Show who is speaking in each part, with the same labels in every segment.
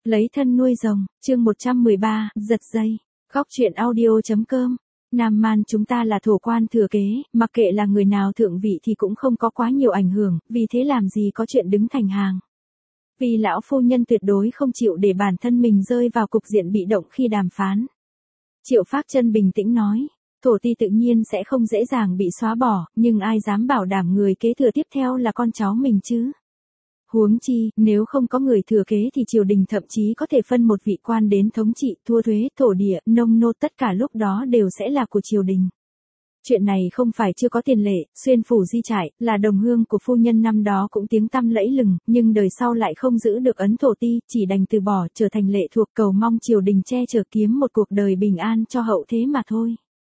Speaker 1: Lấy thân nuôi rồng, chương 113, giật dây. Góc truyện audio.com. Nam Man chúng ta là thổ quan thừa kế, mặc kệ là người nào thượng vị thì cũng không có quá nhiều ảnh hưởng, vì thế làm gì có chuyện đứng thành hàng. Vì lão phu nhân tuyệt đối không chịu để bản thân mình rơi vào cục diện bị động khi đàm phán. Triệu Phác Chân bình tĩnh nói, thổ ti tự nhiên sẽ không dễ dàng bị xóa bỏ, nhưng ai dám bảo đảm người kế thừa tiếp theo là con cháu mình chứ? Huống chi, nếu không có người thừa kế thì triều đình thậm chí có thể phân một vị quan đến thống trị, thua thuế, thổ địa, nông nô tất cả lúc đó đều sẽ là của triều đình. Chuyện này không phải chưa có tiền lệ, Xuyên Phủ Di Trại, là đồng hương của phu nhân năm đó cũng tiếng tăm lẫy lừng, nhưng đời sau lại không giữ được ấn thổ ti, chỉ đành từ bỏ trở thành lệ thuộc cầu mong triều đình che chở kiếm một cuộc đời bình an cho hậu thế mà thôi.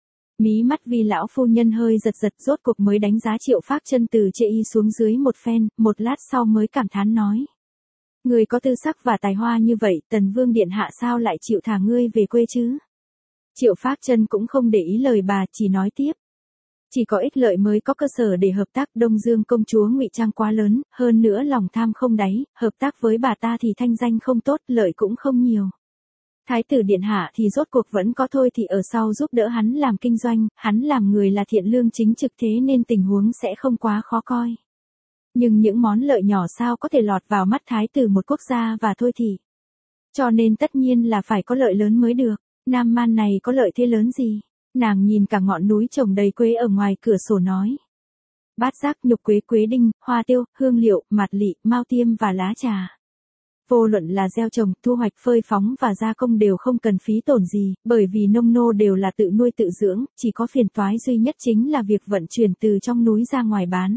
Speaker 1: Mí mắt Vi lão phu nhân hơi giật giật, rốt cuộc mới đánh giá Triệu Phác Chân từ chê y xuống dưới một phen, một lát sau mới cảm thán nói. Người có tư sắc và tài hoa như vậy, Tần Vương Điện Hạ sao lại chịu thả ngươi về quê chứ? Triệu Phác Chân cũng không để ý lời bà, chỉ nói tiếp. Chỉ có ích lợi mới có cơ sở để hợp tác. Đông Dương công chúa ngụy trang quá lớn, hơn nữa lòng tham không đáy, hợp tác với bà ta thì thanh danh không tốt, lợi cũng không nhiều. Thái tử điện hạ thì rốt cuộc vẫn có thôi thì ở sau giúp đỡ hắn làm kinh doanh, hắn làm người là thiện lương chính trực thế nên tình huống sẽ không quá khó coi. Nhưng những món lợi nhỏ sao có thể lọt vào mắt thái tử một quốc gia và thôi thì. Cho nên tất nhiên là phải có lợi lớn mới được. Nam Man này có lợi thế lớn gì? Nàng nhìn cả ngọn núi trồng đầy quế ở ngoài cửa sổ nói. Bát giác, nhục quế, quế đinh, hoa tiêu, hương liệu, mạt lị, mao tiêm và lá trà. Vô luận là gieo trồng, thu hoạch, phơi phóng và gia công đều không cần phí tổn gì, bởi vì nông nô đều là tự nuôi tự dưỡng, chỉ có phiền toái duy nhất chính là việc vận chuyển từ trong núi ra ngoài bán.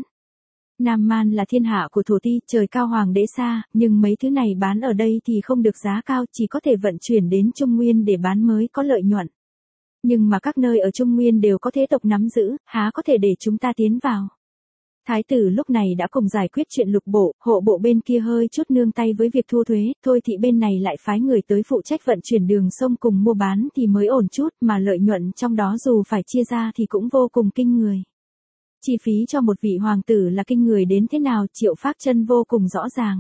Speaker 1: Nam Man là thiên hạ của thổ ti, trời cao hoàng đế xa, nhưng mấy thứ này bán ở đây thì không được giá cao, chỉ có thể vận chuyển đến Trung Nguyên để bán mới có lợi nhuận. Nhưng mà các nơi ở Trung Nguyên đều có thế tộc nắm giữ, há có thể để chúng ta tiến vào. Thái tử lúc này đã cùng giải quyết chuyện lục bộ, hộ bộ bên kia hơi chút nương tay với việc thu thuế, thôi thì bên này lại phái người tới phụ trách vận chuyển đường sông cùng mua bán thì mới ổn chút, mà lợi nhuận trong đó dù phải chia ra thì cũng vô cùng kinh người. Chi phí cho một vị hoàng tử là kinh người đến thế nào, Triệu Phác Chân vô cùng rõ ràng.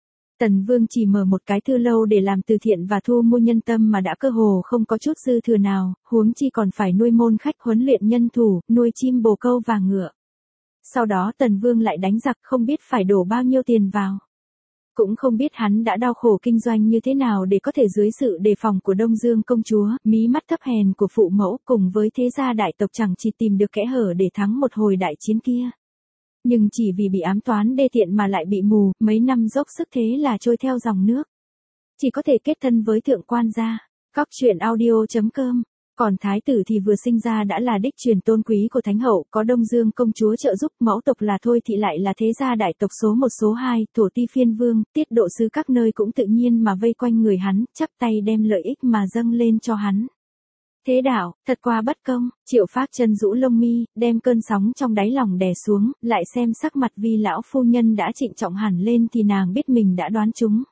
Speaker 1: Tần Vương chỉ mở một cái thư lâu để làm từ thiện và thu mua nhân tâm mà đã cơ hồ không có chút dư thừa nào, huống chi còn phải nuôi môn khách, huấn luyện nhân thủ, nuôi chim bồ câu và ngựa. Sau đó Tần Vương lại đánh giặc, không biết phải đổ bao nhiêu tiền vào. Cũng không biết hắn đã đau khổ kinh doanh như thế nào để có thể dưới sự đề phòng của Đông Dương công chúa, mí mắt thấp hèn của phụ mẫu cùng với thế gia đại tộc chẳng chỉ tìm được kẽ hở để thắng một hồi đại chiến kia. Nhưng chỉ vì bị ám toán đê tiện mà lại bị mù, mấy năm dốc sức thế là trôi theo dòng nước. Chỉ có thể kết thân với thượng quan gia. Góc truyện audio.com. Còn thái tử thì vừa sinh ra đã là đích truyền tôn quý của thánh hậu, có Đông Dương công chúa trợ giúp, mẫu tộc là thôi thì lại là thế gia đại tộc số 1 số 2, thổ ti phiên vương, tiết độ sứ các nơi cũng tự nhiên mà vây quanh người hắn, chắp tay đem lợi ích mà dâng lên cho hắn. Thế đạo, thật quá bất công. Triệu Phác Chân rũ lông mi, đem cơn sóng trong đáy lòng đè xuống, lại xem sắc mặt Vi lão phu nhân đã trịnh trọng hẳn lên thì nàng biết mình đã đoán trúng.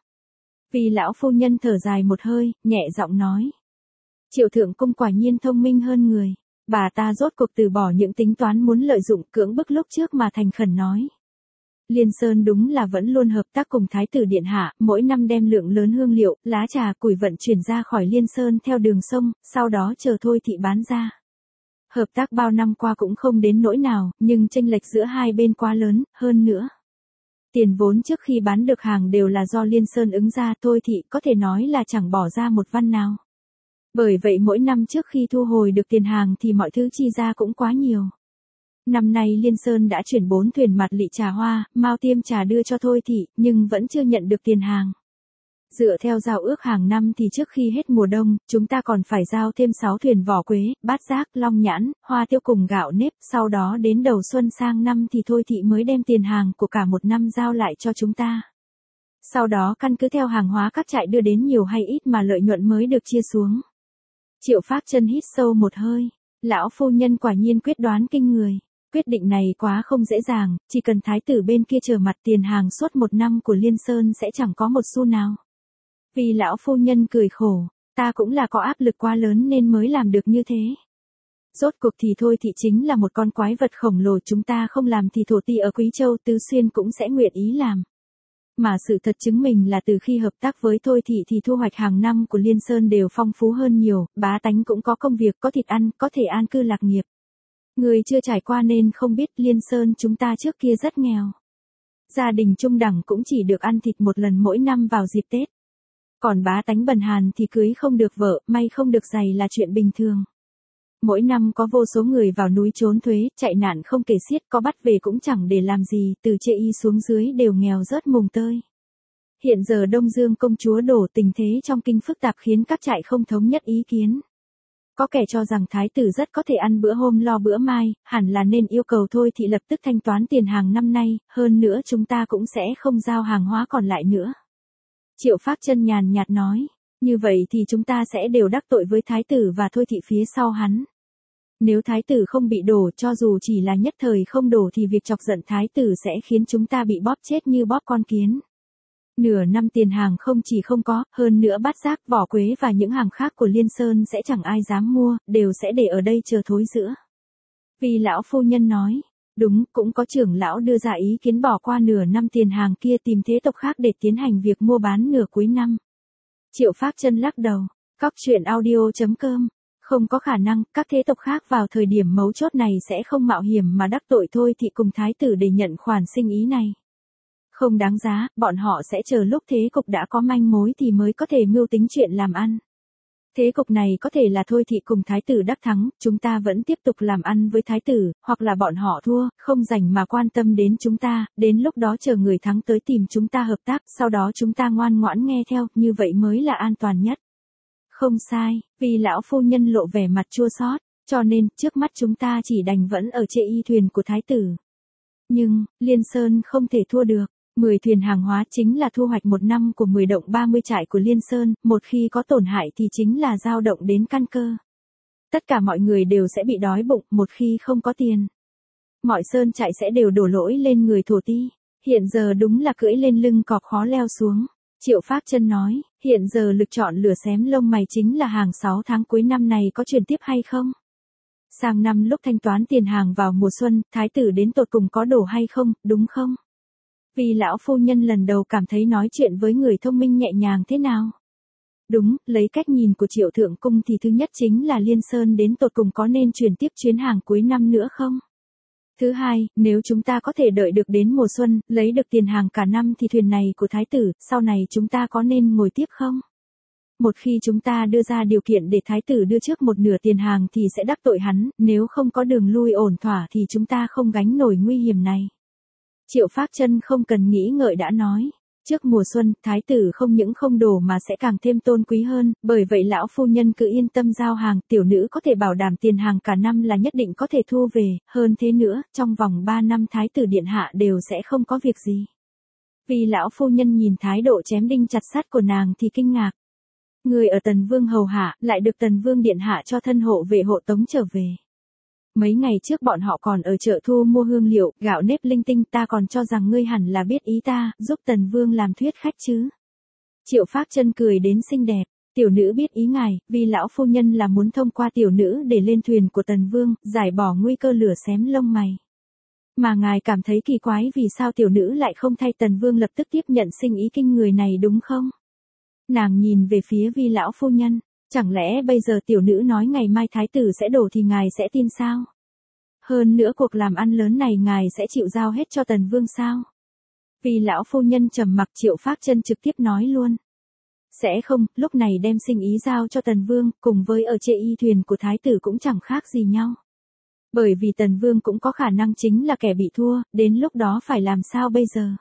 Speaker 1: Vi lão phu nhân thở dài một hơi, nhẹ giọng nói. Triệu thượng cung quả nhiên thông minh hơn người. Bà ta rốt cuộc từ bỏ những tính toán muốn lợi dụng cưỡng bức lúc trước mà thành khẩn nói. Liên Sơn đúng là vẫn luôn hợp tác cùng Thái tử Điện Hạ, mỗi năm đem lượng lớn hương liệu, lá trà, củi vận chuyển ra khỏi Liên Sơn theo đường sông, sau đó chờ thôi thị bán ra. Hợp tác bao năm qua cũng không đến nỗi nào, nhưng chênh lệch giữa hai bên quá lớn, hơn nữa. Tiền vốn trước khi bán được hàng đều là do Liên Sơn ứng ra, thôi thị có thể nói là chẳng bỏ ra một văn nào. Bởi vậy mỗi năm trước khi thu hồi được tiền hàng thì mọi thứ chi ra cũng quá nhiều. Năm nay Liên Sơn đã chuyển 4 thuyền mạt lị trà hoa, mao tiêm trà đưa cho thôi thị, nhưng vẫn chưa nhận được tiền hàng. Dựa theo giao ước hàng năm thì trước khi hết mùa đông, chúng ta còn phải giao thêm 6 thuyền vỏ quế, bát giác, long nhãn, hoa tiêu cùng gạo nếp, sau đó đến đầu xuân sang năm thì thôi thị mới đem tiền hàng của cả một năm giao lại cho chúng ta. Sau đó căn cứ theo hàng hóa các trại đưa đến nhiều hay ít mà lợi nhuận mới được chia xuống. Triệu Phác Chân hít sâu một hơi, lão phu nhân quả nhiên quyết đoán kinh người. Quyết định này quá không dễ dàng, chỉ cần thái tử bên kia chờ mặt tiền hàng suốt một năm của Liên Sơn sẽ chẳng có một xu nào. Vì lão phu nhân cười khổ, ta cũng là có áp lực quá lớn nên mới làm được như thế. Rốt cuộc thì thôi thị chính là một con quái vật khổng lồ, chúng ta không làm thì thổ ti ở Quý Châu Tứ Xuyên cũng sẽ nguyện ý làm. Mà sự thật chứng minh là từ khi hợp tác với Thôi Thị thì thu hoạch hàng năm của Liên Sơn đều phong phú hơn nhiều, bá tánh cũng có công việc, có thịt ăn, có thể an cư lạc nghiệp. Người chưa trải qua nên không biết Liên Sơn chúng ta trước kia rất nghèo. Gia đình trung đẳng cũng chỉ được ăn thịt một lần mỗi năm vào dịp Tết. Còn bá tánh bần hàn thì cưới không được vợ, may không được giày là chuyện bình thường. Mỗi năm có vô số người vào núi trốn thuế, chạy nạn không kể xiết, có bắt về cũng chẳng để làm gì, từ Chê Y xuống dưới đều nghèo rớt mùng tơi. Hiện giờ Đông Dương công chúa đổ, tình thế trong kinh phức tạp khiến các trại không thống nhất ý kiến. Có kẻ cho rằng thái tử rất có thể ăn bữa hôm lo bữa mai, hẳn là nên yêu cầu Thôi Thị lập tức thanh toán tiền hàng năm nay, hơn nữa chúng ta cũng sẽ không giao hàng hóa còn lại nữa. Triệu Phác Chân nhàn nhạt nói, như vậy thì chúng ta sẽ đều đắc tội với thái tử và Thôi Thị phía sau hắn. Nếu thái tử không bị đổ, cho dù chỉ là nhất thời không đổ thì việc chọc giận thái tử sẽ khiến chúng ta bị bóp chết như bóp con kiến. Nửa năm tiền hàng không chỉ không có, hơn nữa bát giác, vỏ quế và những hàng khác của Liên Sơn sẽ chẳng ai dám mua, đều sẽ để ở đây chờ thối rữa. Vì lão phu nhân nói, đúng, cũng có trưởng lão đưa ra ý kiến bỏ qua nửa năm tiền hàng kia tìm thế tộc khác để tiến hành việc mua bán nửa cuối năm. Triệu Phác Chân lắc đầu, Cóc Truyện Audio.com, không có khả năng, các thế tộc khác vào thời điểm mấu chốt này sẽ không mạo hiểm mà đắc tội Thôi Thị cùng thái tử để nhận khoản sinh ý này. Không đáng giá, bọn họ sẽ chờ lúc thế cục đã có manh mối thì mới có thể mưu tính chuyện làm ăn. Thế cục này có thể là Thôi Thị cùng thái tử đắc thắng, chúng ta vẫn tiếp tục làm ăn với thái tử, hoặc là bọn họ thua, không rảnh mà quan tâm đến chúng ta, đến lúc đó chờ người thắng tới tìm chúng ta hợp tác, sau đó chúng ta ngoan ngoãn nghe theo, như vậy mới là an toàn nhất. Không sai, vì lão phu nhân lộ vẻ mặt chua xót, cho nên, trước mắt chúng ta chỉ đành vẫn ở Chê Y thuyền của thái tử. Nhưng, Liên Sơn không thể thua được. 10 thuyền hàng hóa chính là thu hoạch một năm của 10 động 30 trại của Liên Sơn, một khi có tổn hại thì chính là dao động đến căn cơ. Tất cả mọi người đều sẽ bị đói bụng một khi không có tiền. Mọi sơn trại sẽ đều đổ lỗi lên người thổ ti, hiện giờ đúng là cưỡi lên lưng cọp khó leo xuống. Triệu Phác Chân nói, hiện giờ lực chọn lửa xém lông mày chính là hàng 6 tháng cuối năm này có chuyển tiếp hay không? Sang năm lúc thanh toán tiền hàng vào mùa xuân, thái tử đến tột cùng có đổ hay không, đúng không? Vì lão phu nhân lần đầu cảm thấy nói chuyện với người thông minh nhẹ nhàng thế nào. Đúng, lấy cách nhìn của Triệu Thượng Cung thì thứ nhất chính là Liên Sơn đến tột cùng có nên chuyển tiếp chuyến hàng cuối năm nữa không? Thứ hai, nếu chúng ta có thể đợi được đến mùa xuân, lấy được tiền hàng cả năm thì thuyền này của thái tử, sau này chúng ta có nên ngồi tiếp không? Một khi chúng ta đưa ra điều kiện để thái tử đưa trước một nửa tiền hàng thì sẽ đắc tội hắn, nếu không có đường lui ổn thỏa thì chúng ta không gánh nổi nguy hiểm này. Triệu Phác Chân không cần nghĩ ngợi đã nói, trước mùa xuân, thái tử không những không đổ mà sẽ càng thêm tôn quý hơn, bởi vậy lão phu nhân cứ yên tâm giao hàng, tiểu nữ có thể bảo đảm tiền hàng cả năm là nhất định có thể thu về, hơn thế nữa, trong vòng 3 năm thái tử điện hạ đều sẽ không có việc gì. Vì lão phu nhân nhìn thái độ chém đinh chặt sắt của nàng thì kinh ngạc. Người ở Tần Vương hầu hạ, lại được Tần Vương điện hạ cho thân hộ vệ hộ tống trở về. Mấy ngày trước bọn họ còn ở chợ thu mua hương liệu, gạo nếp linh tinh, ta còn cho rằng ngươi hẳn là biết ý ta, giúp Tần Vương làm thuyết khách chứ. Triệu Phác Chân cười đến xinh đẹp, tiểu nữ biết ý ngài, vì lão phu nhân là muốn thông qua tiểu nữ để lên thuyền của Tần Vương, giải bỏ nguy cơ lửa xém lông mày. Mà ngài cảm thấy kỳ quái vì sao tiểu nữ lại không thay Tần Vương lập tức tiếp nhận sinh ý kinh người này đúng không? Nàng nhìn về phía vi lão phu nhân. Chẳng lẽ bây giờ tiểu nữ nói ngày mai thái tử sẽ đổ thì ngài sẽ tin sao? Hơn nữa cuộc làm ăn lớn này ngài sẽ chịu giao hết cho Tần Vương sao? Vì lão phu nhân trầm mặc, Triệu Phác Chân trực tiếp nói luôn. Sẽ không, lúc này đem sinh ý giao cho Tần Vương, cùng với ở Chê Y thuyền của thái tử cũng chẳng khác gì nhau. Bởi vì Tần Vương cũng có khả năng chính là kẻ bị thua, đến lúc đó phải làm sao bây giờ?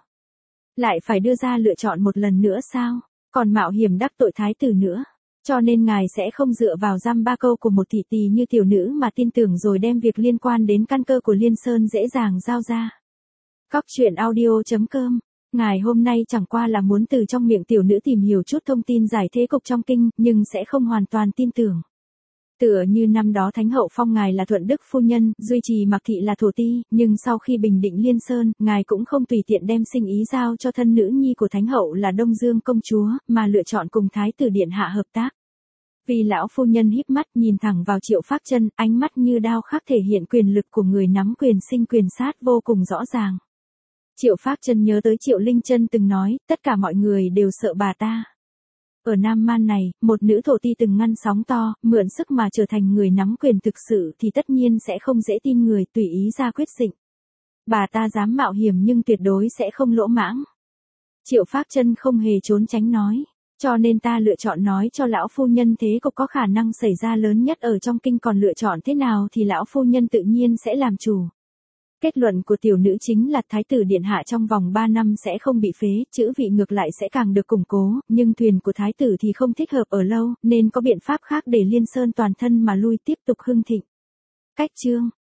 Speaker 1: Lại phải đưa ra lựa chọn một lần nữa sao? Còn mạo hiểm đắc tội thái tử nữa. Cho nên ngài sẽ không dựa vào dăm ba câu của một thị tỳ như tiểu nữ mà tin tưởng rồi đem việc liên quan đến căn cơ của Liên Sơn dễ dàng giao ra. Cóc Truyện Audio.com, ngài hôm nay chẳng qua là muốn từ trong miệng tiểu nữ tìm hiểu chút thông tin giải thế cục trong kinh, nhưng sẽ không hoàn toàn tin tưởng. Tựa như năm đó Thánh hậu phong ngài là Thuận Đức phu nhân, duy trì Mạc thị là thổ ti, nhưng sau khi bình định Liên Sơn, ngài cũng không tùy tiện đem sinh ý giao cho thân nữ nhi của Thánh hậu là Đông Dương công chúa, mà lựa chọn cùng thái tử điện hạ hợp tác. Vì lão phu nhân híp mắt nhìn thẳng vào Triệu Phác Chân, ánh mắt như đao khắc thể hiện quyền lực của người nắm quyền sinh quyền sát vô cùng rõ ràng. Triệu Phác Chân nhớ tới Triệu Linh Chân từng nói, tất cả mọi người đều sợ bà ta. Ở Nam Man này, một nữ thổ ti từng ngăn sóng to, mượn sức mà trở thành người nắm quyền thực sự thì tất nhiên sẽ không dễ tin người tùy ý ra quyết định. Bà ta dám mạo hiểm nhưng tuyệt đối sẽ không lỗ mãng. Triệu Phác Chân không hề trốn tránh nói. Cho nên ta lựa chọn nói cho lão phu nhân thế cục có khả năng xảy ra lớn nhất ở trong kinh, còn lựa chọn thế nào thì lão phu nhân tự nhiên sẽ làm chủ. Kết luận của tiểu nữ chính là thái tử điện hạ trong vòng 3 năm sẽ không bị phế, chữ vị ngược lại sẽ càng được củng cố, nhưng thuyền của thái tử thì không thích hợp ở lâu, nên có biện pháp khác để Liên Sơn toàn thân mà lui tiếp tục hưng thịnh. Cách chương